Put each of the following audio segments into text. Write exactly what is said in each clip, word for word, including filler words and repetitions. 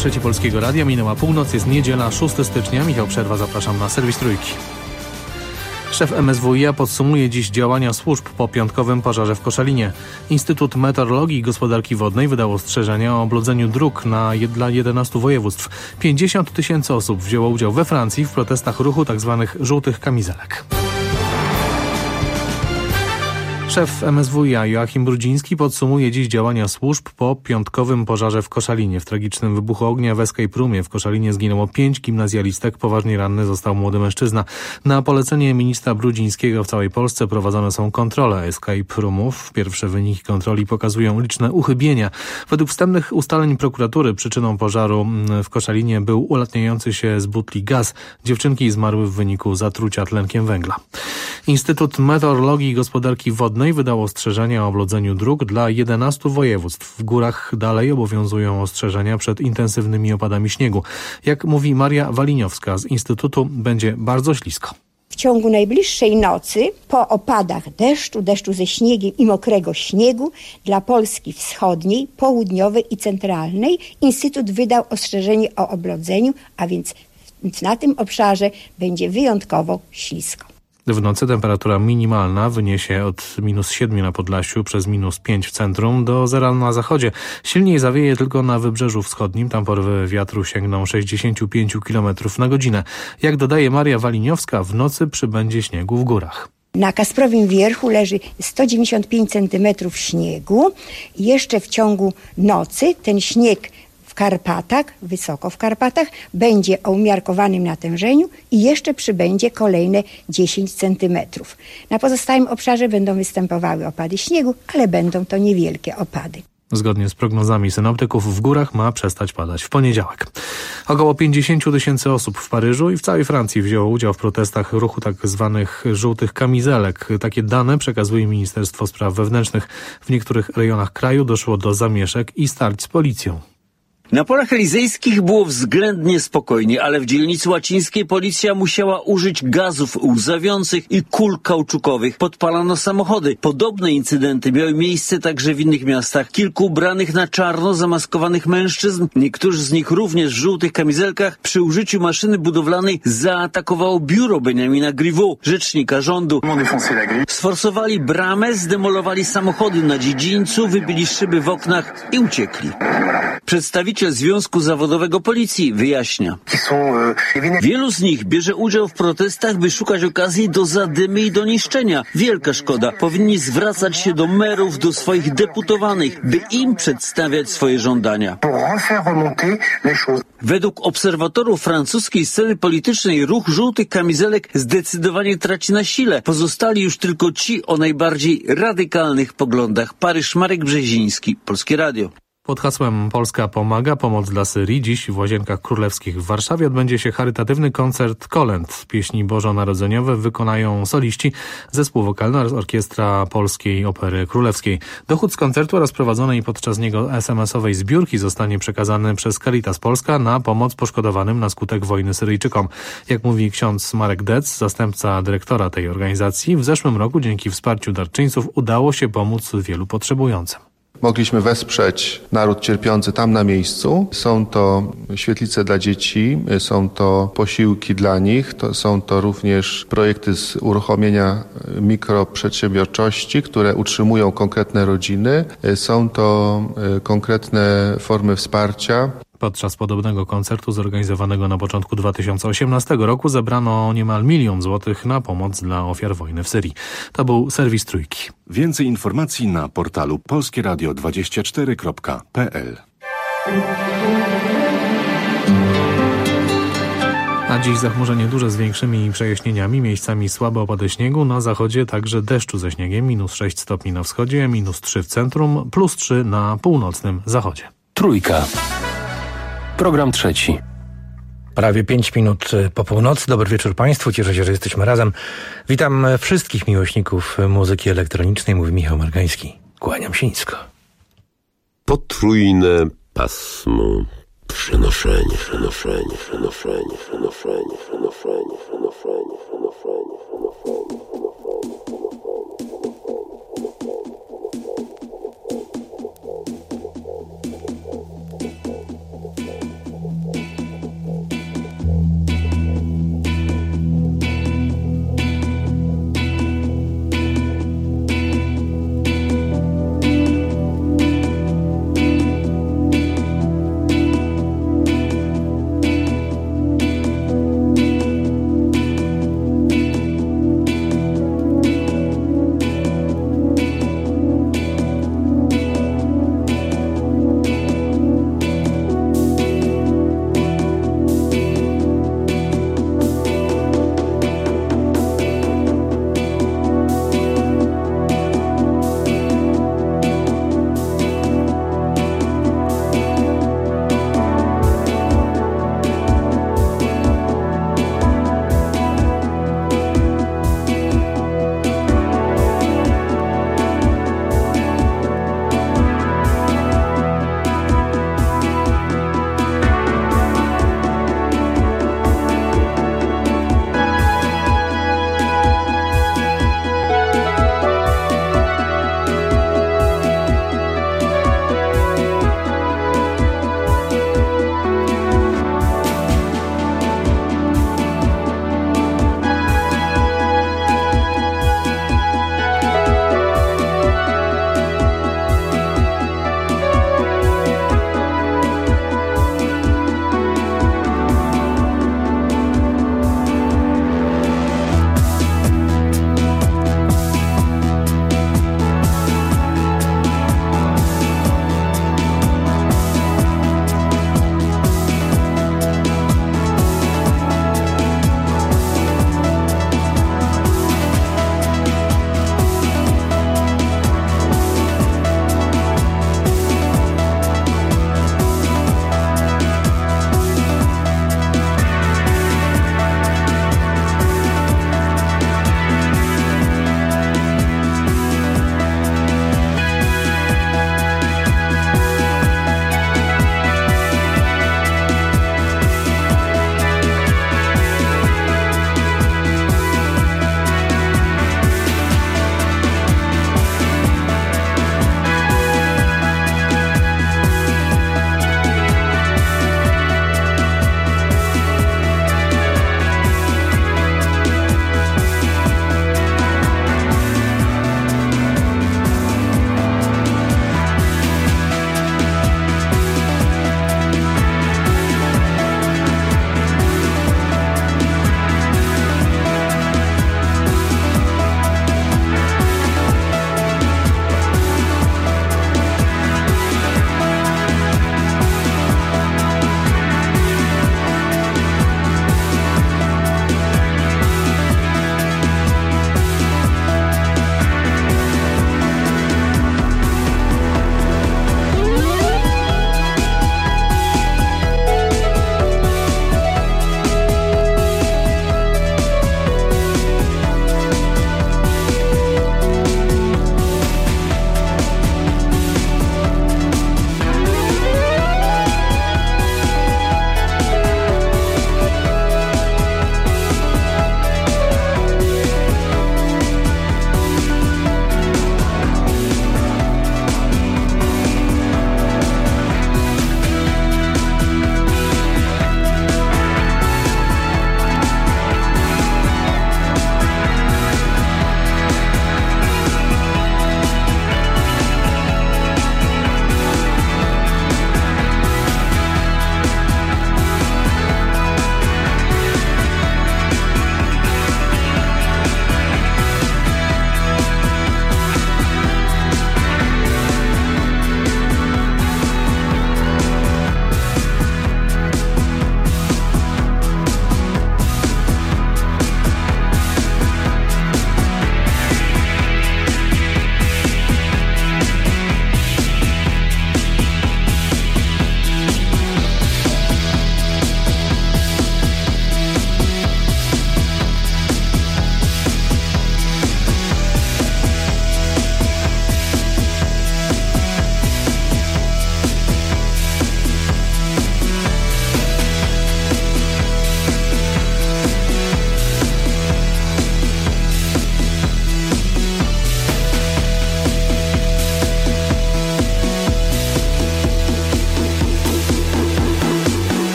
Trzeci Polskiego Radia, minęła północ, jest niedziela, szóstego stycznia. Michał Przerwa, zapraszam na serwis Trójki. Szef M S W i A podsumuje dziś działania służb po piątkowym pożarze w Koszalinie. Instytut Meteorologii i Gospodarki Wodnej wydał ostrzeżenia o oblodzeniu dróg na, dla jedenastu województw. pięćdziesiąt tysięcy osób wzięło udział we Francji w protestach ruchu tzw. żółtych kamizelek. Szef M S W i A Joachim Brudziński podsumuje dziś działania służb po piątkowym pożarze w Koszalinie. W tragicznym wybuchu ognia w Escape Roomie w Koszalinie zginęło pięć gimnazjalistek, poważnie ranny został młody mężczyzna. Na polecenie ministra Brudzińskiego w całej Polsce prowadzone są kontrole Escape Roomów. Pierwsze wyniki kontroli pokazują liczne uchybienia. Według wstępnych ustaleń prokuratury przyczyną pożaru w Koszalinie był ulatniający się z butli gaz. Dziewczynki zmarły w wyniku zatrucia tlenkiem węgla. Instytut Meteorologii i Gospodarki Wodnej wydał ostrzeżenia o oblodzeniu dróg dla jedenastu województw. W górach dalej obowiązują ostrzeżenia przed intensywnymi opadami śniegu. Jak mówi Maria Waliniowska z Instytutu, będzie bardzo ślisko. W ciągu najbliższej nocy po opadach deszczu, deszczu ze śniegiem i mokrego śniegu dla Polski wschodniej, południowej i centralnej Instytut wydał ostrzeżenie o oblodzeniu, a więc na tym obszarze będzie wyjątkowo ślisko. W nocy temperatura minimalna wyniesie od minus siedmiu na Podlasiu przez minus pięć w centrum do zera na zachodzie. Silniej zawieje tylko na Wybrzeżu Wschodnim. Tam porywy wiatru sięgną sześćdziesiąt pięć kilometrów na godzinę. Jak dodaje Maria Waliniowska, w nocy przybędzie śniegu w górach. Na Kasprowim Wierchu leży sto dziewięćdziesiąt pięć centymetrów śniegu. Jeszcze w ciągu nocy ten śnieg w Karpatach, wysoko w Karpatach, będzie o umiarkowanym natężeniu i jeszcze przybędzie kolejne dziesięć centymetrów. Na pozostałym obszarze będą występowały opady śniegu, ale będą to niewielkie opady. Zgodnie z prognozami synoptyków w górach ma przestać padać w poniedziałek. Około pięćdziesiąt tysięcy osób w Paryżu i w całej Francji wzięło udział w protestach ruchu tak zwanych żółtych kamizelek. Takie dane przekazuje Ministerstwo Spraw Wewnętrznych. W niektórych rejonach kraju doszło do zamieszek i starć z policją. Na polach elizejskich było względnie spokojnie, ale w dzielnicy łacińskiej policja musiała użyć gazów łzawiących i kul kauczukowych. Podpalano samochody. Podobne incydenty miały miejsce także w innych miastach. Kilku ubranych na czarno zamaskowanych mężczyzn, niektórzy z nich również w żółtych kamizelkach, przy użyciu maszyny budowlanej zaatakowało biuro Benjamina Griveaux, rzecznika rządu. Sforsowali bramę, zdemolowali samochody na dziedzińcu, wybili szyby w oknach i uciekli. Przedstawiciel Związku Zawodowego Policji wyjaśnia. Wielu z nich bierze udział w protestach, by szukać okazji do zadymy i do niszczenia. Wielka szkoda. Powinni zwracać się do merów, do swoich deputowanych, by im przedstawiać swoje żądania. Według obserwatorów francuskiej sceny politycznej ruch żółtych kamizelek zdecydowanie traci na sile. Pozostali już tylko ci o najbardziej radykalnych poglądach. Paryż, Marek Brzeziński, Polskie Radio. Pod hasłem Polska pomaga, pomoc dla Syrii. Dziś w Łazienkach Królewskich w Warszawie odbędzie się charytatywny koncert kolęd. Pieśni bożonarodzeniowe wykonają soliści, zespół wokalny oraz orkiestra Polskiej Opery Królewskiej. Dochód z koncertu oraz prowadzonej podczas niego es em esowej zbiórki zostanie przekazany przez Caritas Polska na pomoc poszkodowanym na skutek wojny Syryjczykom. Jak mówi ksiądz Marek Dec, zastępca dyrektora tej organizacji, w zeszłym roku dzięki wsparciu darczyńców udało się pomóc wielu potrzebującym. Mogliśmy wesprzeć naród cierpiący tam na miejscu. Są to świetlice dla dzieci, są to posiłki dla nich, to są to również projekty z uruchomienia mikroprzedsiębiorczości, które utrzymują konkretne rodziny. Są to konkretne formy wsparcia. Podczas podobnego koncertu zorganizowanego na początku dwa tysiące osiemnastego roku zebrano niemal milion złotych na pomoc dla ofiar wojny w Syrii. To był serwis Trójki. Więcej informacji na portalu polskieradio dwadzieścia cztery kropka p l. A dziś zachmurzenie duże z większymi przejaśnieniami, miejscami słabe opady śniegu, na zachodzie także deszczu ze śniegiem, minus sześć stopni na wschodzie, minus trzy w centrum, plus trzy na północnym zachodzie. Trójka. Program trzeci. Prawie pięć minut po północy. Dobry wieczór Państwu. Cieszę się, że jesteśmy razem. Witam wszystkich miłośników muzyki elektronicznej. Mówi Michał Margański. Kłaniam się nisko. Potrójne pasmo. Przenoszenie, przenoszenie, przenoszenie, przenoszenie, przenoszenie, przenoszenie, przenoszenie, przenoszenie.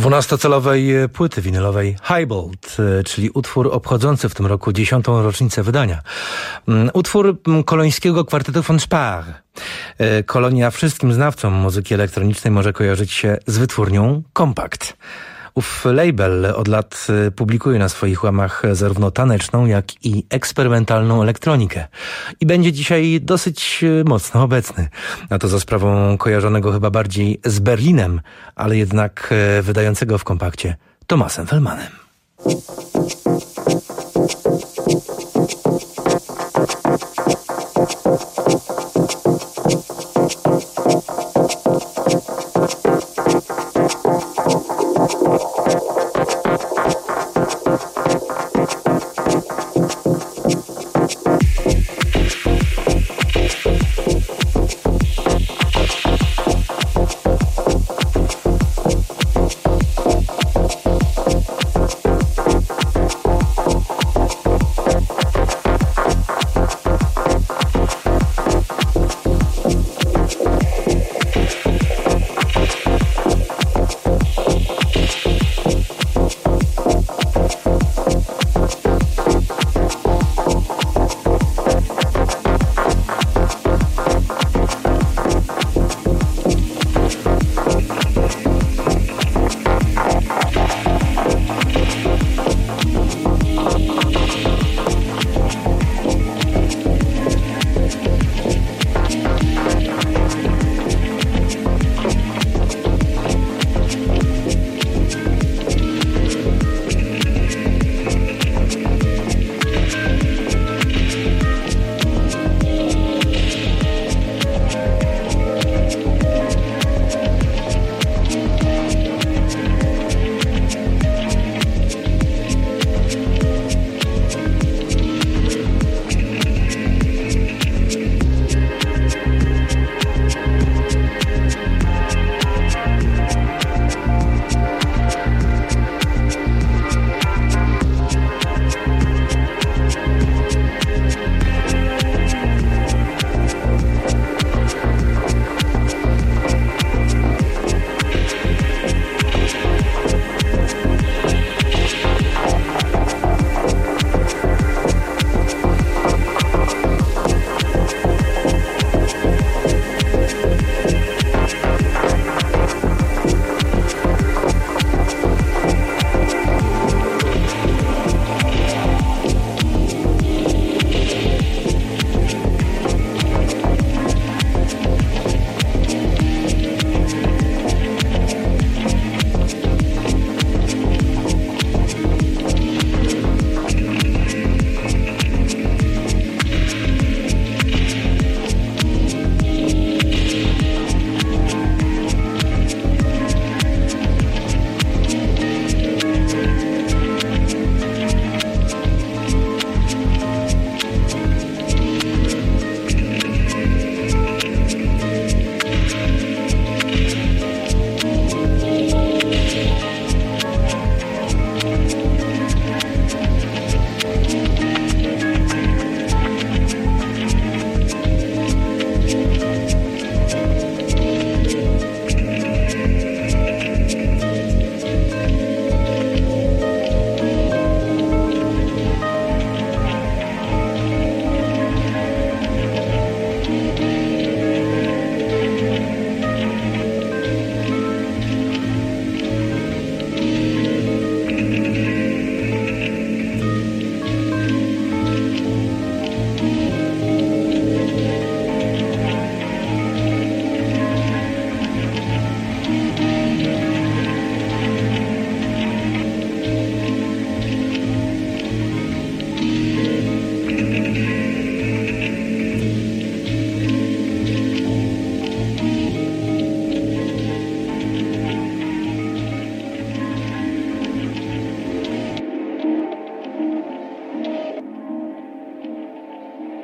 dwunastocalowej płyty winylowej Highbolt, czyli utwór obchodzący w tym roku dziesiątą rocznicę wydania. Utwór kolońskiego kwartetu von Spahr. Kolonia wszystkim znawcom muzyki elektronicznej może kojarzyć się z wytwórnią Kompakt. Ów label od lat publikuje na swoich łamach zarówno taneczną, jak i eksperymentalną elektronikę. I będzie dzisiaj dosyć mocno obecny. A to za sprawą kojarzonego chyba bardziej z Berlinem, ale jednak wydającego w Kompakcie Thomasem Fellmanem.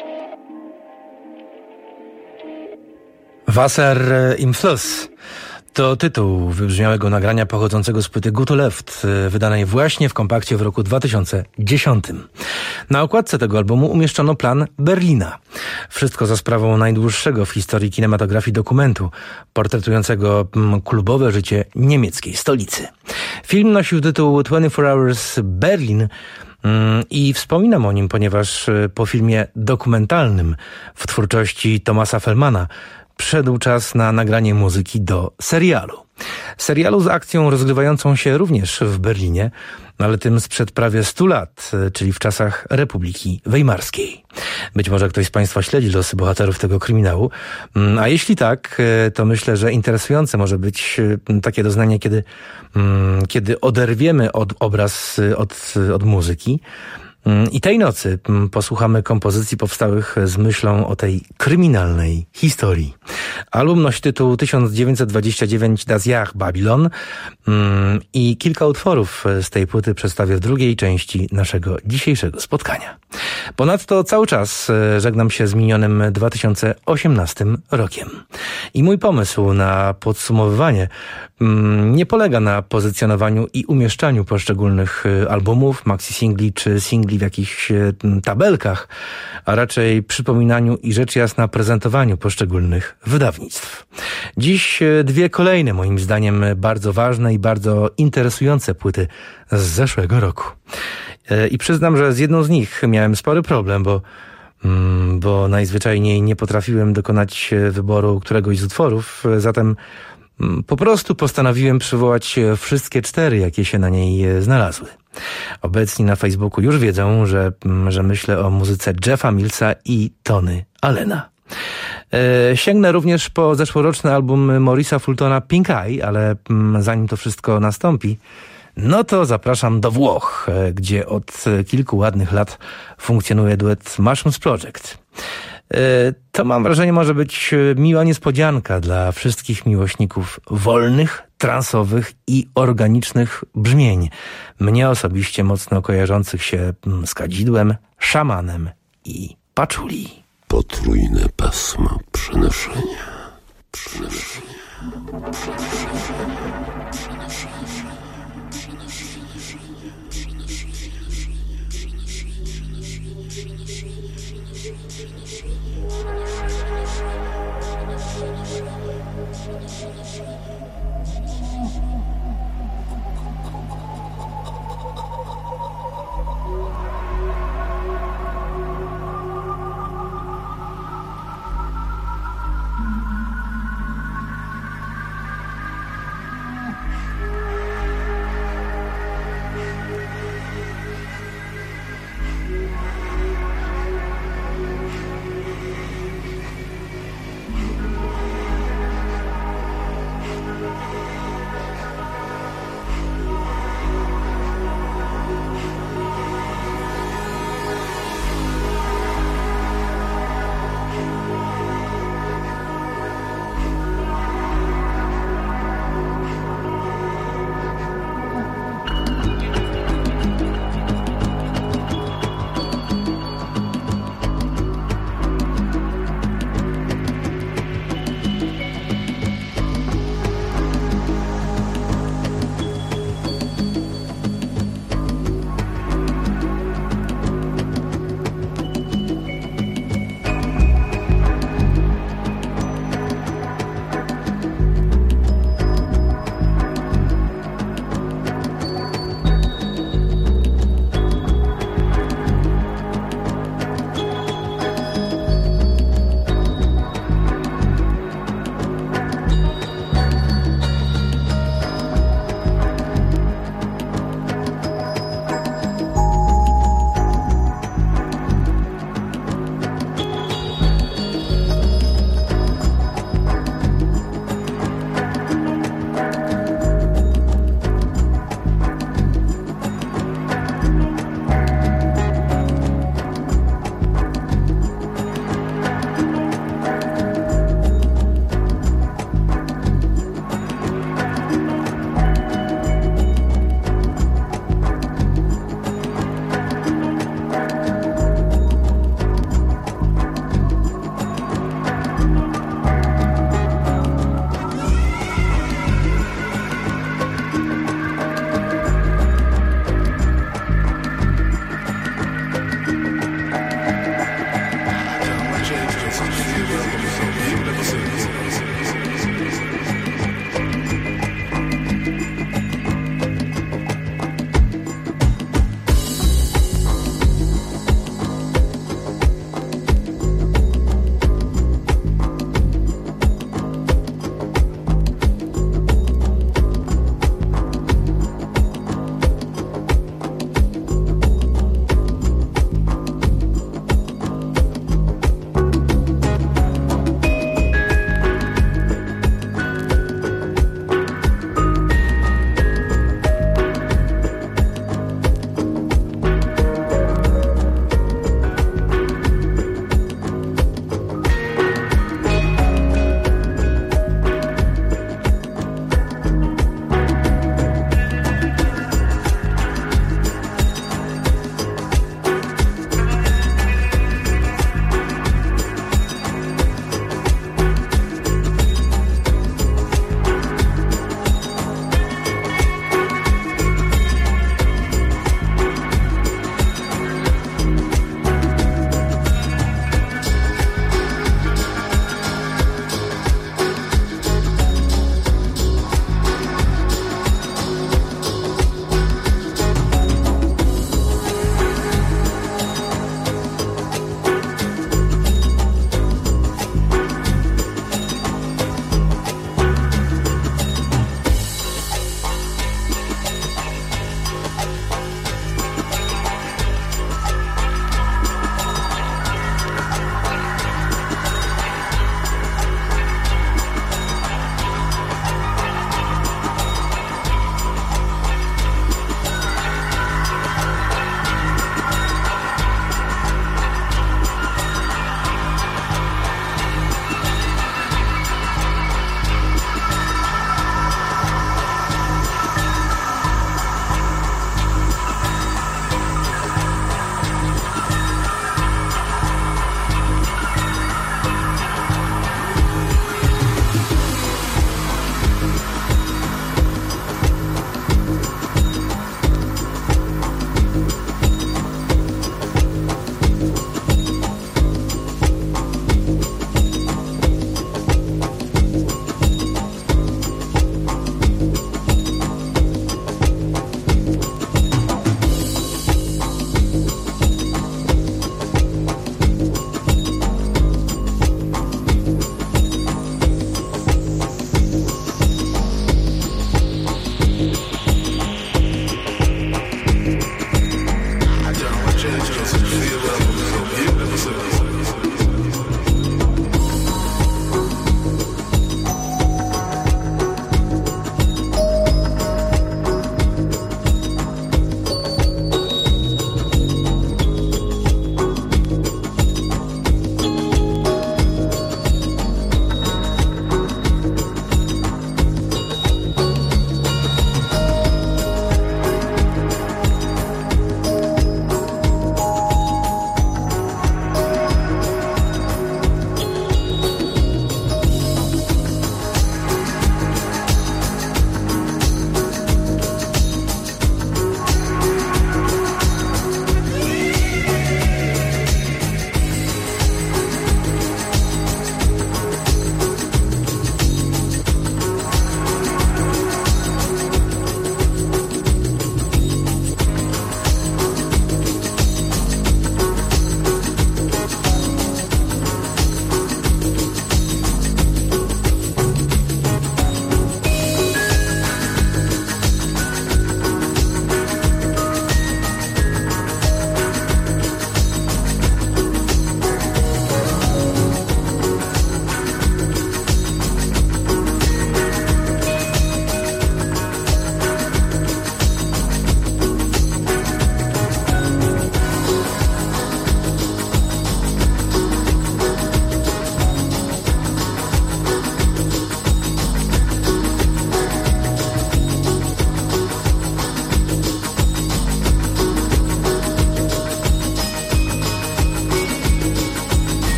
Wasser im Fluss. To tytuł wybrzmiałego nagrania pochodzącego z płyty Go to Left, wydanej właśnie w kompakcie w roku dwa tysiące dziesiątym. Na okładce tego albumu umieszczono plan Berlina. Wszystko za sprawą najdłuższego w historii kinematografii dokumentu, portretującego klubowe życie niemieckiej stolicy. Film nosił tytuł dwadzieścia cztery Hours Berlin i wspominam o nim, ponieważ po filmie dokumentalnym w twórczości Thomasa Fellmana przyszedł czas na nagranie muzyki do serialu. Serialu z akcją rozgrywającą się również w Berlinie, ale tym sprzed prawie stu lat, czyli w czasach Republiki Weimarskiej. Być może ktoś z Państwa śledzi losy bohaterów tego kryminału, a jeśli tak, to myślę, że interesujące może być takie doznanie, kiedy, kiedy oderwiemy od obraz od, od muzyki. I tej nocy posłuchamy kompozycji powstałych z myślą o tej kryminalnej historii. Album nosi tytuł tysiąc dziewięćset dwadzieścia dziewięć Das Jahr Babylon i kilka utworów z tej płyty przedstawię w drugiej części naszego dzisiejszego spotkania. Ponadto cały czas żegnam się z minionym dwa tysiące osiemnastym rokiem. I mój pomysł na podsumowywanie nie polega na pozycjonowaniu i umieszczaniu poszczególnych albumów, maxi-singli czy singli w jakichś tabelkach, a raczej przypominaniu i rzecz jasna prezentowaniu poszczególnych wydawnictw. Dziś dwie kolejne, moim zdaniem, bardzo ważne i bardzo interesujące płyty z zeszłego roku. I przyznam, że z jedną z nich miałem spory problem, bo bo najzwyczajniej nie potrafiłem dokonać wyboru któregoś z utworów, zatem po prostu postanowiłem przywołać wszystkie cztery, jakie się na niej znalazły. Obecni na Facebooku już wiedzą, że, że myślę o muzyce Jeffa Millsa i Tony Allena. E, sięgnę również po zeszłoroczny album Maurice'a Fultona Pink Eye, ale zanim to wszystko nastąpi, no to zapraszam do Włoch, gdzie od kilku ładnych lat funkcjonuje duet Mushrooms Project. To, mam wrażenie, może być miła niespodzianka dla wszystkich miłośników wolnych, transowych i organicznych brzmień. Mnie osobiście mocno kojarzących się z kadzidłem, szamanem i paczuli. Potrójne pasmo przenoszenia. Przenoszenia. Przenoszenia.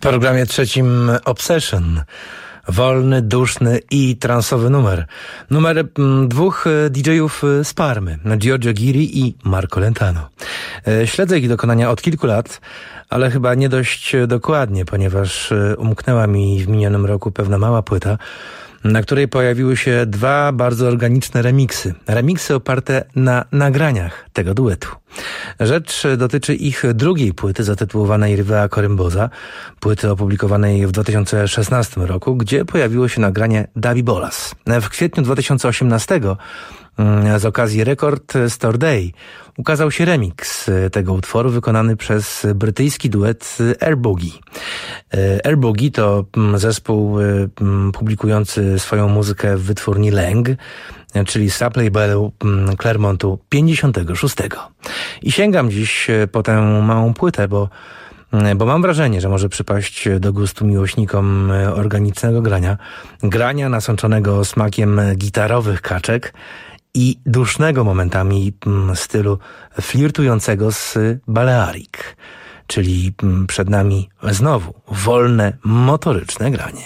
programie trzecim Obsession. Wolny, duszny i transowy numer. Numer m, dwóch D J-ów z Parmy, Giorgio Giri i Marco Lentano. E, śledzę ich dokonania od kilku lat, ale chyba nie dość dokładnie, ponieważ umknęła mi w minionym roku pewna mała płyta, na której pojawiły się dwa bardzo organiczne remiksy. Remiksy oparte na nagraniach tego duetu. Rzecz dotyczy ich drugiej płyty zatytułowanej Rivea Coremboza, płyty opublikowanej w dwa tysiące szesnastym roku, gdzie pojawiło się nagranie Davi Bolas. W kwietniu dwa tysiące osiemnastego z okazji Record Store Day ukazał się remix tego utworu wykonany przez brytyjski duet Air Boogie. Air Boogie to zespół publikujący swoją muzykę w wytwórni Lang, czyli sublabelu Clermontu pięćdziesiątego szóstego. I sięgam dziś po tę małą płytę, bo bo mam wrażenie, że może przypaść do gustu miłośnikom organicznego grania, grania nasączonego smakiem gitarowych kaczek i dusznego momentami stylu flirtującego z Balearic, czyli przed nami znowu wolne, motoryczne granie.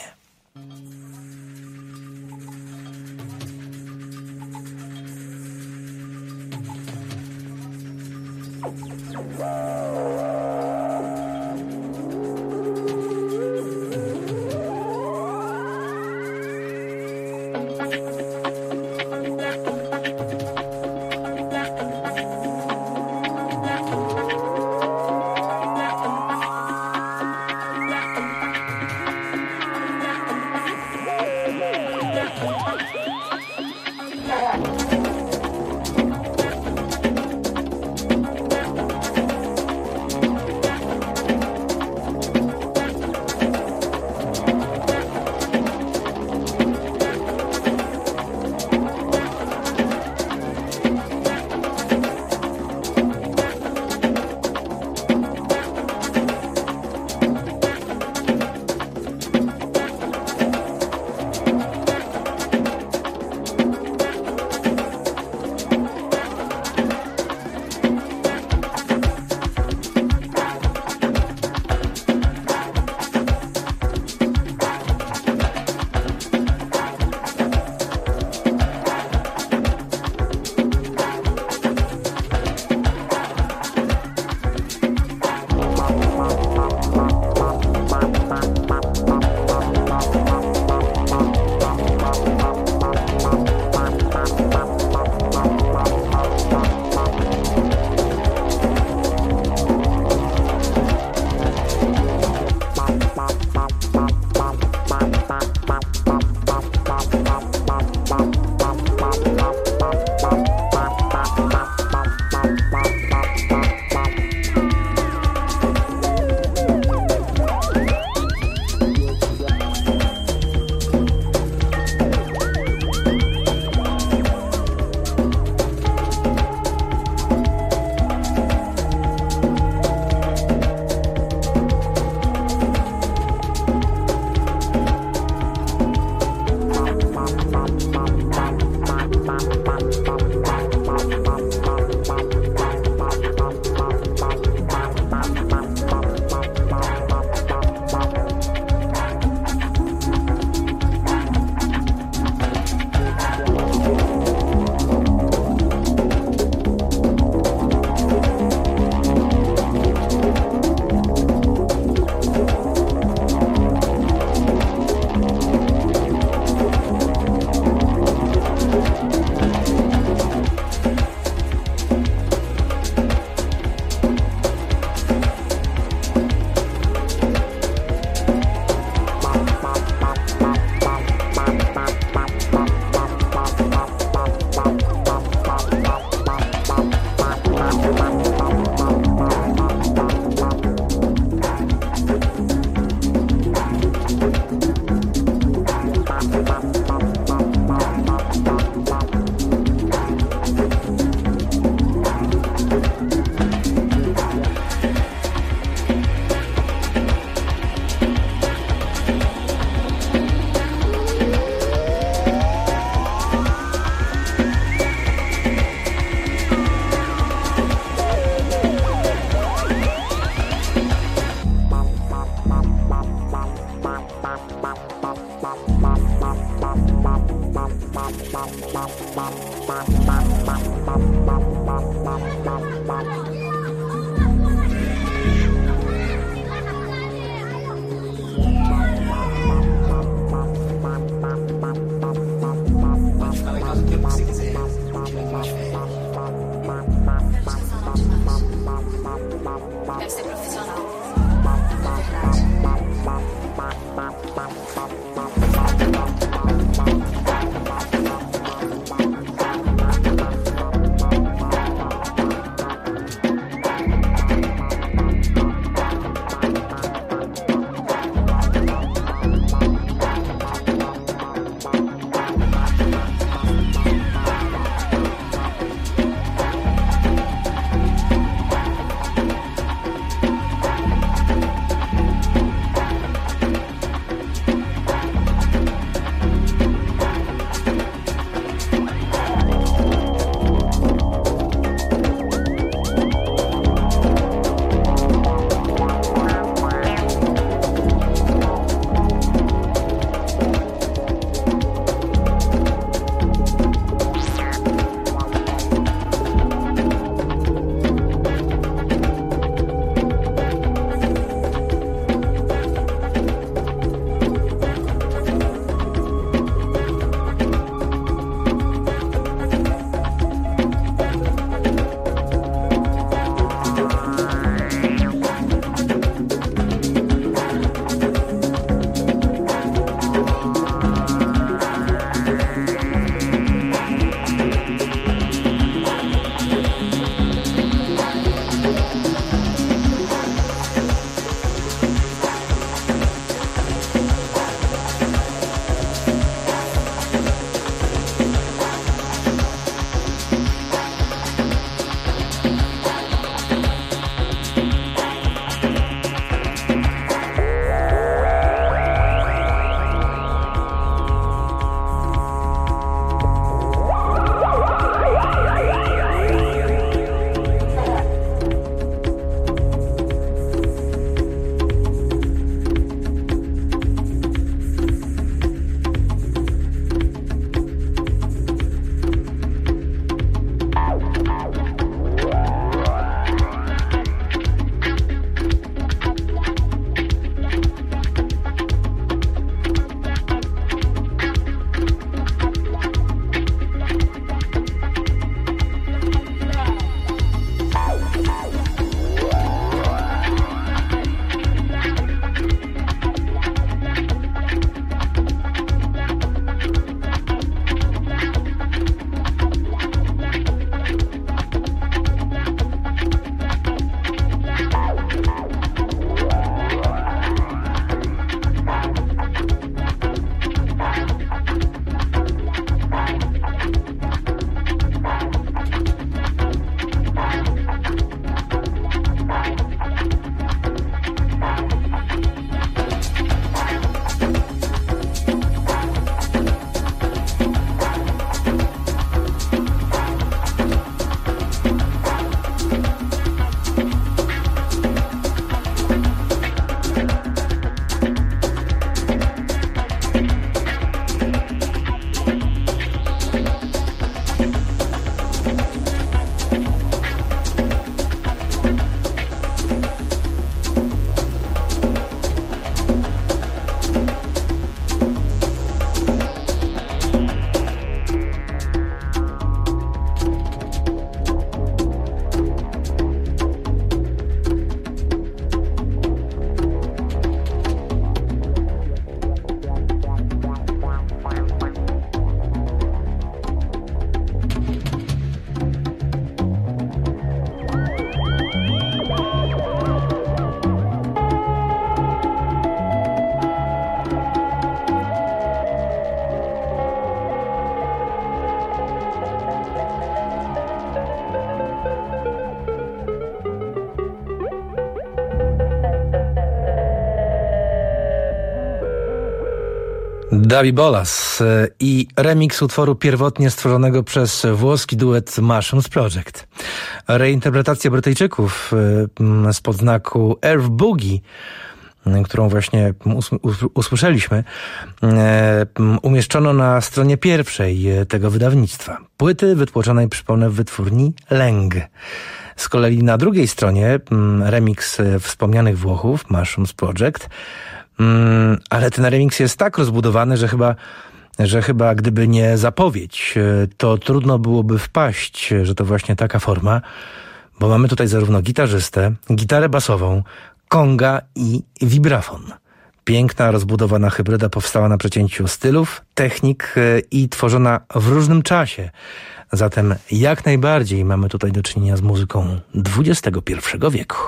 Davi Bolas i remix utworu pierwotnie stworzonego przez włoski duet Mushrooms Project. Reinterpretacja Brytyjczyków spod znaku Earth Boogie, którą właśnie usłyszeliśmy, umieszczono na stronie pierwszej tego wydawnictwa. Płyty wytłoczonej, przypomnę, w wytwórni Leng. Z kolei na drugiej stronie remix wspomnianych Włochów, Mushrooms Project, ale ten remix jest tak rozbudowany, że chyba, że chyba gdyby nie zapowiedź, to trudno byłoby wpaść, że to właśnie taka forma, bo mamy tutaj zarówno gitarzystę, gitarę basową, konga i vibrafon. Piękna, rozbudowana hybryda powstała na przecięciu stylów, technik i tworzona w różnym czasie. Zatem jak najbardziej mamy tutaj do czynienia z muzyką dwudziestego pierwszego wieku.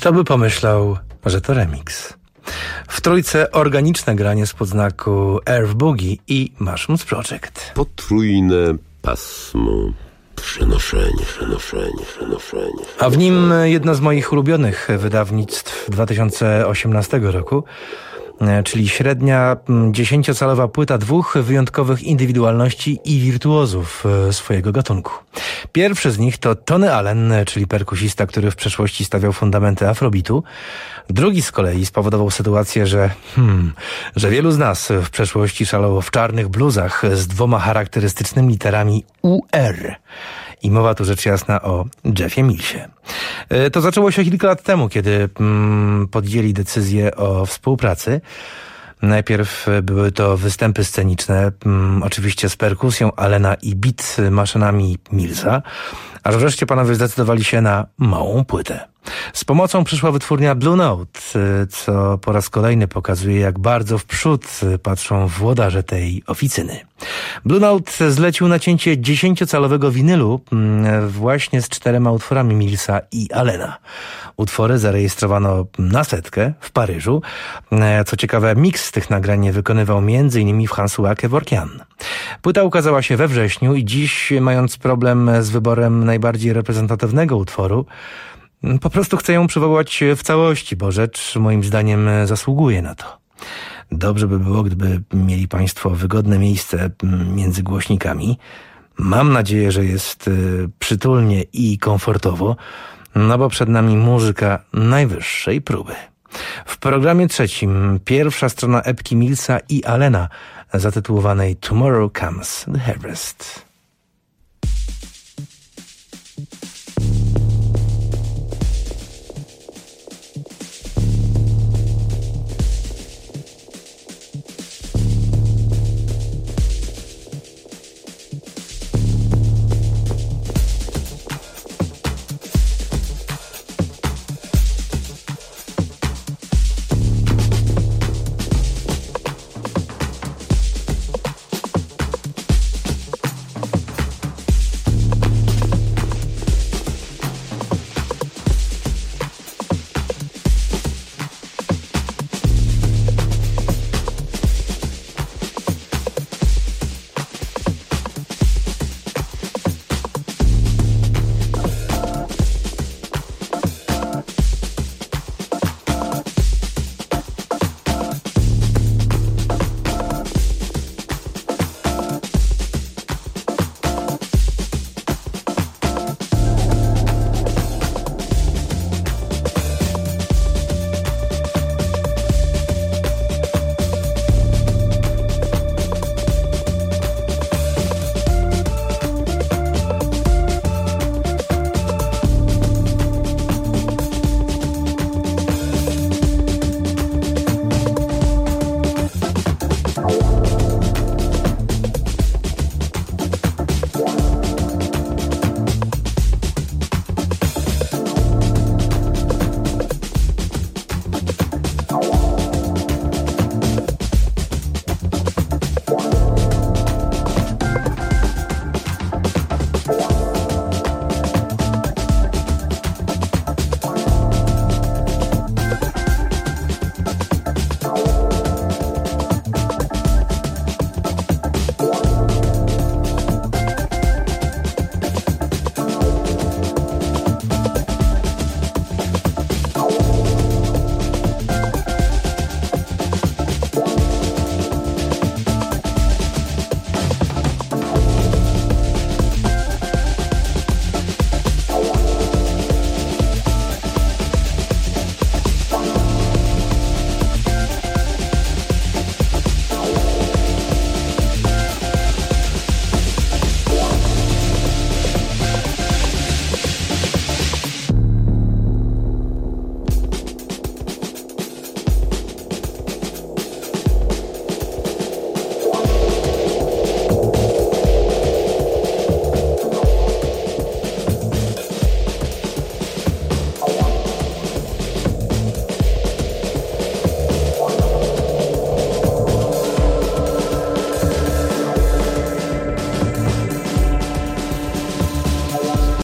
Kto by pomyślał, że to remix. W trójce organiczne granie spod znaku Earth Boogie i Mushrooms Project. Potrójne pasmo przenoszenia, przenoszenia, przenoszenia. A w nim jedno z moich ulubionych wydawnictw dwa tysiące osiemnastego roku, czyli średnia dziesięciocalowa płyta dwóch wyjątkowych indywidualności i wirtuozów swojego gatunku. Pierwszy z nich to Tony Allen, czyli perkusista, który w przeszłości stawiał fundamenty afrobitu. Drugi z kolei spowodował sytuację, że, hmm, że wielu z nas w przeszłości szalało w czarnych bluzach z dwoma charakterystycznymi literami U R. I mowa tu rzecz jasna o Jeffie Millsie. To zaczęło się kilka lat temu, kiedy mm, podjęli decyzję o współpracy. Najpierw były to występy sceniczne, mm, oczywiście z perkusją Allena i beat maszynami Millsa, aż wreszcie panowie zdecydowali się na małą płytę. Z pomocą przyszła wytwórnia Blue Note, co po raz kolejny pokazuje, jak bardzo w przód patrzą włodarze tej oficyny. Blue Note zlecił nacięcie dziesięciocalowego winylu właśnie z czterema utworami Millsa i Allena. Utwory zarejestrowano na setkę w Paryżu. Co ciekawe, miks tych nagrań wykonywał między innymi François Kevorkian. Płyta ukazała się we wrześniu i dziś, mając problem z wyborem najbardziej reprezentatywnego utworu, po prostu chcę ją przywołać w całości, bo rzecz moim zdaniem zasługuje na to. Dobrze by było, gdyby mieli państwo wygodne miejsce między głośnikami. Mam nadzieję, że jest przytulnie i komfortowo, no bo przed nami muzyka najwyższej próby. W programie trzecim pierwsza strona epki Millsa i Allena zatytułowanej Tomorrow Comes the Harvest.